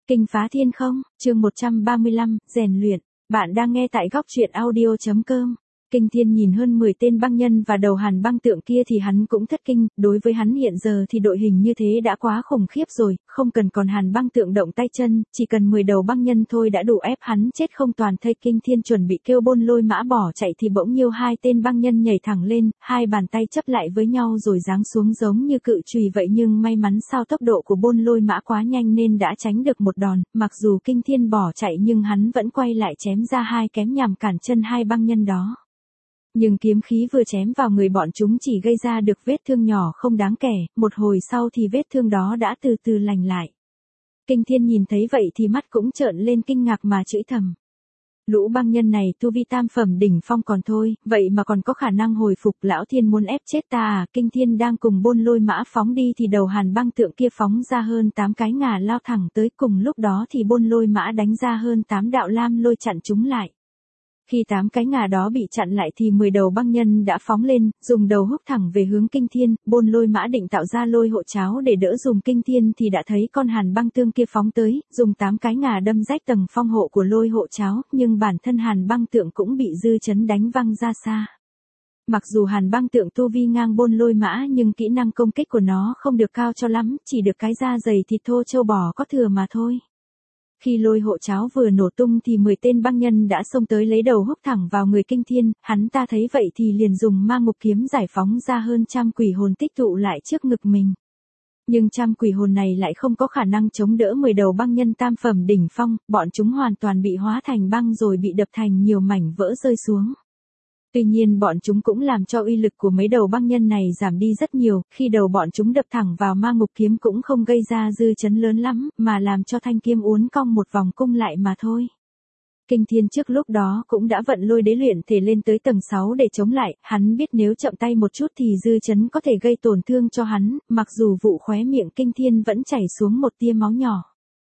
Kinh phá thiên không, chương 135, rèn luyện. Bạn đang nghe tại góc truyện audio.com. Kinh Thiên nhìn hơn 10 tên băng nhân và đầu Hàn băng tượng kia thì hắn cũng thất kinh, đối với hắn hiện giờ thì đội hình như thế đã quá khủng khiếp rồi, không cần còn Hàn băng tượng động tay chân, chỉ cần 10 đầu băng nhân thôi đã đủ ép hắn chết không toàn thây. Kinh Thiên chuẩn bị kêu Bôn Lôi Mã bỏ chạy thì bỗng nhiêu hai tên băng nhân nhảy thẳng lên, hai bàn tay chấp lại với nhau rồi giáng xuống giống như cự chùy vậy, nhưng may mắn sao tốc độ của Bôn Lôi Mã quá nhanh nên đã tránh được một đòn, mặc dù Kinh Thiên bỏ chạy nhưng hắn vẫn quay lại chém ra hai kém nhằm cản chân hai băng nhân đó. Nhưng kiếm khí vừa chém vào người bọn chúng chỉ gây ra được vết thương nhỏ không đáng kể, một hồi sau thì vết thương đó đã từ từ lành lại. Kinh Thiên nhìn thấy vậy thì mắt cũng trợn lên kinh ngạc mà chửi thầm. Lũ băng nhân này tu vi tam phẩm đỉnh phong còn thôi, vậy mà còn có khả năng hồi phục, lão thiên muốn ép chết ta à. Kinh Thiên đang cùng Bôn Lôi Mã phóng đi thì đầu Hàn băng tượng kia phóng ra hơn 8 cái ngà lao thẳng tới, cùng lúc đó thì Bôn Lôi Mã đánh ra hơn 8 đạo lam lôi chặn chúng lại. Khi 8 cái ngà đó bị chặn lại thì 10 đầu băng nhân đã phóng lên, dùng đầu húc thẳng về hướng Kinh Thiên. Bôn Lôi Mã định tạo ra lôi hộ cháo để đỡ dùm Kinh Thiên thì đã thấy con Hàn băng tương kia phóng tới, dùng 8 cái ngà đâm rách tầng phong hộ của lôi hộ cháo, nhưng bản thân Hàn băng tượng cũng bị dư chấn đánh văng ra xa. Mặc dù Hàn băng tượng tu vi ngang Bôn Lôi Mã nhưng kỹ năng công kích của nó không được cao cho lắm, chỉ được cái da dày thịt thô trâu bò có thừa mà thôi. Khi lôi hộ cháo vừa nổ tung thì 10 tên băng nhân đã xông tới lấy đầu húc thẳng vào người Kinh Thiên, hắn ta thấy vậy thì liền dùng ma ngục kiếm giải phóng ra hơn trăm quỷ hồn tích tụ lại trước ngực mình. Nhưng trăm quỷ hồn này lại không có khả năng chống đỡ 10 đầu băng nhân tam phẩm đỉnh phong, bọn chúng hoàn toàn bị hóa thành băng rồi bị đập thành nhiều mảnh vỡ rơi xuống. Tuy nhiên bọn chúng cũng làm cho uy lực của mấy đầu băng nhân này giảm đi rất nhiều, khi đầu bọn chúng đập thẳng vào ma ngục kiếm cũng không gây ra dư chấn lớn lắm, mà làm cho thanh kiếm uốn cong một vòng cung lại mà thôi. Kinh Thiên trước lúc đó cũng đã vận lôi đế luyện thể lên tới tầng 6 để chống lại, hắn biết nếu chậm tay một chút thì dư chấn có thể gây tổn thương cho hắn, mặc dù vụ khóe miệng Kinh Thiên vẫn chảy xuống một tia máu nhỏ.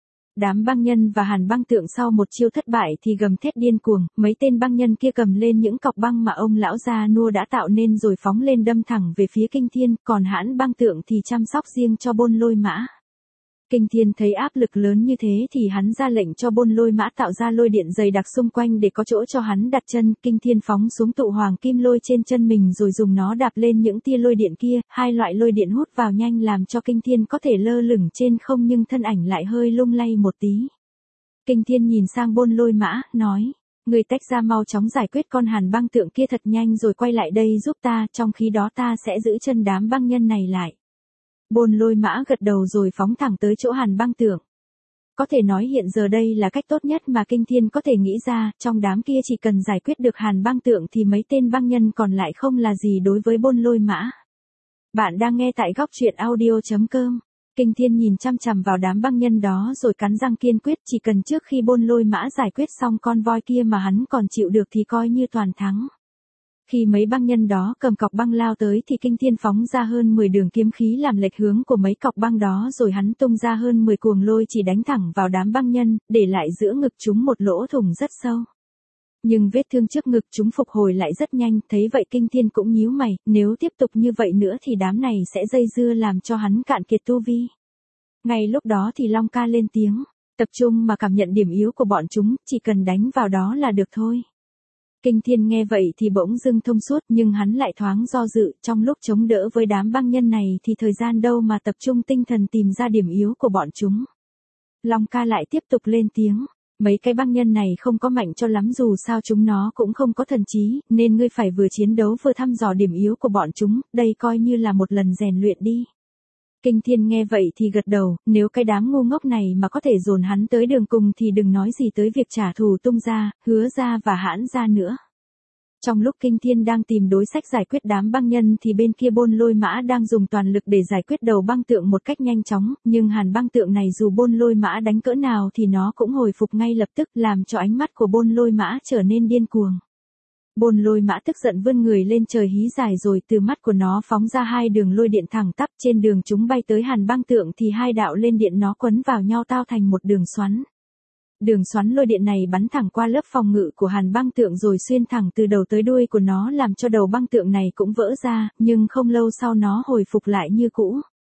Đám băng nhân và Hàn băng tượng sau một chiêu thất bại thì gầm thét điên cuồng, mấy tên băng nhân kia cầm lên những cọc băng mà ông lão già nua đã tạo nên rồi phóng lên đâm thẳng về phía Kinh Thiên, còn Hãn băng tượng thì chăm sóc riêng cho Bôn Lôi Mã. Kinh Thiên thấy áp lực lớn như thế thì hắn ra lệnh cho Bôn Lôi Mã tạo ra lôi điện dày đặc xung quanh để có chỗ cho hắn đặt chân. Kinh Thiên phóng xuống tụ hoàng kim lôi trên chân mình rồi dùng nó đạp lên những tia lôi điện kia, hai loại lôi điện hút vào nhanh làm cho Kinh Thiên có thể lơ lửng trên không nhưng thân ảnh lại hơi lung lay một tí. Kinh Thiên nhìn sang Bôn Lôi Mã, nói, người tách ra mau chóng giải quyết con Hàn băng tượng kia thật nhanh rồi quay lại đây giúp ta, trong khi đó ta sẽ giữ chân đám băng nhân này lại. Bôn Lôi Mã gật đầu rồi phóng thẳng tới chỗ Hàn băng tượng. Có thể nói hiện giờ đây là cách tốt nhất mà Kinh Thiên có thể nghĩ ra, trong đám kia chỉ cần giải quyết được Hàn băng tượng thì mấy tên băng nhân còn lại không là gì đối với Bôn Lôi Mã. Bạn đang nghe tại góc truyện audio.com. Kinh Thiên nhìn chăm chằm vào đám băng nhân đó rồi cắn răng kiên quyết, chỉ cần trước khi Bôn Lôi Mã giải quyết xong con voi kia mà hắn còn chịu được thì coi như toàn thắng. Khi mấy băng nhân đó cầm cọc băng lao tới thì Kinh Thiên phóng ra hơn 10 đường kiếm khí làm lệch hướng của mấy cọc băng đó rồi hắn tung ra hơn 10 cuồng lôi chỉ đánh thẳng vào đám băng nhân, để lại giữa ngực chúng một lỗ thủng rất sâu. Nhưng vết thương trước ngực chúng phục hồi lại rất nhanh, thấy vậy Kinh Thiên cũng nhíu mày, nếu tiếp tục như vậy nữa thì đám này sẽ dây dưa làm cho hắn cạn kiệt tu vi. Ngay lúc đó thì Long Ca lên tiếng, tập trung mà cảm nhận điểm yếu của bọn chúng, chỉ cần đánh vào đó là được thôi. Kinh Thiên nghe vậy thì bỗng dưng thông suốt nhưng hắn lại thoáng do dự, trong lúc chống đỡ với đám băng nhân này thì thời gian đâu mà tập trung tinh thần tìm ra điểm yếu của bọn chúng. Long Ca lại tiếp tục lên tiếng, mấy cái băng nhân này không có mạnh cho lắm dù sao chúng nó cũng không có thần trí, nên ngươi phải vừa chiến đấu vừa thăm dò điểm yếu của bọn chúng, đây coi như là một lần rèn luyện đi. Kinh Thiên nghe vậy thì gật đầu, nếu cái đám ngu ngốc này mà có thể dồn hắn tới đường cùng thì đừng nói gì tới việc trả thù Tung gia, Hứa gia và Hãn gia nữa. Trong lúc Kinh Thiên đang tìm đối sách giải quyết đám băng nhân thì bên kia Bôn Lôi Mã đang dùng toàn lực để giải quyết đầu băng tượng một cách nhanh chóng, nhưng Hàn băng tượng này dù Bôn Lôi Mã đánh cỡ nào thì nó cũng hồi phục ngay lập tức, làm cho ánh mắt của Bôn Lôi Mã trở nên điên cuồng. Bôn Lôi Mã tức giận vươn người lên trời hí dài rồi từ mắt của nó phóng ra hai đường lôi điện thẳng tắp, trên đường chúng bay tới Hàn băng tượng thì hai đạo lên điện nó quấn vào nhau tao thành một đường xoắn. Đường xoắn lôi điện này bắn thẳng qua lớp phòng ngự của Hàn băng tượng rồi xuyên thẳng từ đầu tới đuôi của nó làm cho đầu băng tượng này cũng vỡ ra, nhưng không lâu sau nó hồi phục lại như cũ.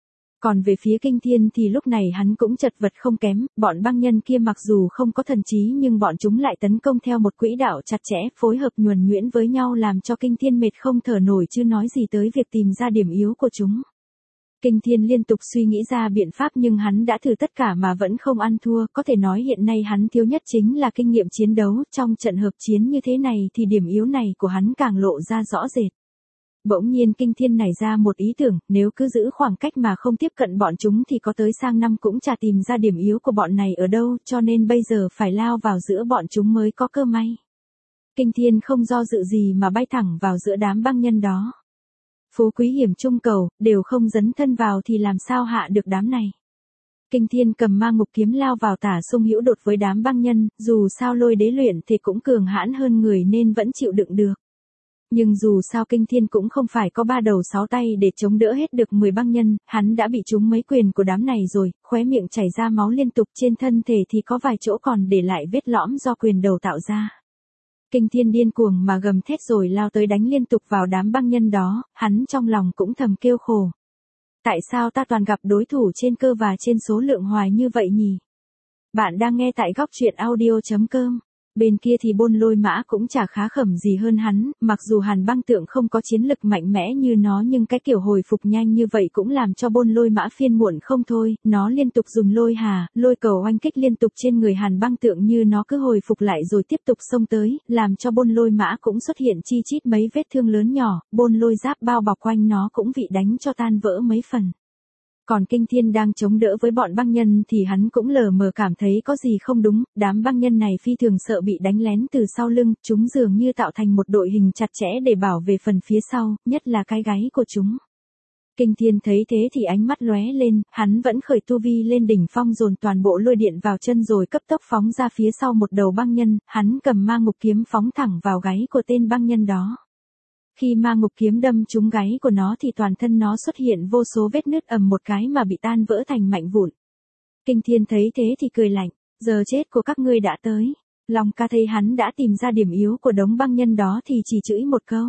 Còn về phía Kinh Thiên thì lúc này hắn cũng chật vật không kém, bọn băng nhân kia mặc dù không có thần trí nhưng bọn chúng lại tấn công theo một quỹ đạo chặt chẽ, phối hợp nhuần nhuyễn với nhau làm cho Kinh Thiên mệt không thở nổi chứ nói gì tới việc tìm ra điểm yếu của chúng. Kinh Thiên liên tục suy nghĩ ra biện pháp nhưng hắn đã thử tất cả mà vẫn không ăn thua, có thể nói hiện nay hắn thiếu nhất chính là kinh nghiệm chiến đấu, trong trận hợp chiến như thế này thì điểm yếu này của hắn càng lộ ra rõ rệt. Bỗng nhiên Kinh Thiên nảy ra một ý tưởng, nếu cứ giữ khoảng cách mà không tiếp cận bọn chúng thì có tới sang năm cũng chả tìm ra điểm yếu của bọn này ở đâu, cho nên bây giờ phải lao vào giữa bọn chúng mới có cơ may. Kinh Thiên không do dự gì mà bay thẳng vào giữa đám băng nhân đó. Phú quý hiểm trung cầu, đều không dấn thân vào thì làm sao hạ được đám này. Kinh Thiên cầm ma ngục kiếm lao vào tả xung hữu đột với đám băng nhân, dù sao Lôi Đế luyện thì cũng cường hãn hơn người nên vẫn chịu đựng được. Nhưng dù sao Kinh Thiên cũng không phải có 3 đầu 6 tay để chống đỡ hết được 10 băng nhân, hắn đã bị trúng mấy quyền của đám này rồi, khóe miệng chảy ra máu liên tục, trên thân thể thì có vài chỗ còn để lại vết lõm do quyền đầu tạo ra. Kinh Thiên điên cuồng mà gầm thét rồi lao tới đánh liên tục vào đám băng nhân đó, hắn trong lòng cũng thầm kêu khổ. Tại sao ta toàn gặp đối thủ trên cơ và trên số lượng hoài như vậy nhỉ? Bạn đang nghe tại góc truyện audio.com. Bên kia thì Bôn Lôi Mã cũng chả khá khẩm gì hơn hắn, mặc dù Hàn Băng Tượng không có chiến lực mạnh mẽ như nó nhưng cái kiểu hồi phục nhanh như vậy cũng làm cho Bôn Lôi Mã phiền muộn không thôi, nó liên tục dùng lôi hà, lôi cầu oanh kích liên tục trên người Hàn Băng Tượng như nó cứ hồi phục lại rồi tiếp tục xông tới, làm cho Bôn Lôi Mã cũng xuất hiện chi chít mấy vết thương lớn nhỏ, Bôn Lôi giáp bao bọc quanh nó cũng bị đánh cho tan vỡ mấy phần. Còn Kinh Thiên đang chống đỡ với bọn băng nhân thì hắn cũng lờ mờ cảm thấy có gì không đúng, đám băng nhân này phi thường sợ bị đánh lén từ sau lưng, chúng dường như tạo thành một đội hình chặt chẽ để bảo vệ phần phía sau, nhất là cái gáy của chúng. Kinh Thiên thấy thế thì ánh mắt lóe lên, hắn vẫn khởi tu vi lên đỉnh phong dồn toàn bộ lôi điện vào chân rồi cấp tốc phóng ra phía sau một đầu băng nhân, hắn cầm ma ngục kiếm phóng thẳng vào gáy của tên băng nhân đó. Khi ma ngục kiếm đâm trúng gáy của nó thì toàn thân nó xuất hiện vô số vết nứt ầm một cái mà bị tan vỡ thành mảnh vụn. Kinh Thiên thấy thế thì cười lạnh, giờ chết của các ngươi đã tới. Long Ca thấy hắn đã tìm ra điểm yếu của đống băng nhân đó thì chỉ chửi một câu.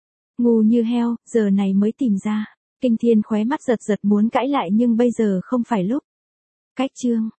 Ngu như heo, giờ này mới tìm ra. Kinh Thiên khóe mắt giật giật muốn cãi lại nhưng bây giờ không phải lúc. Cách chương.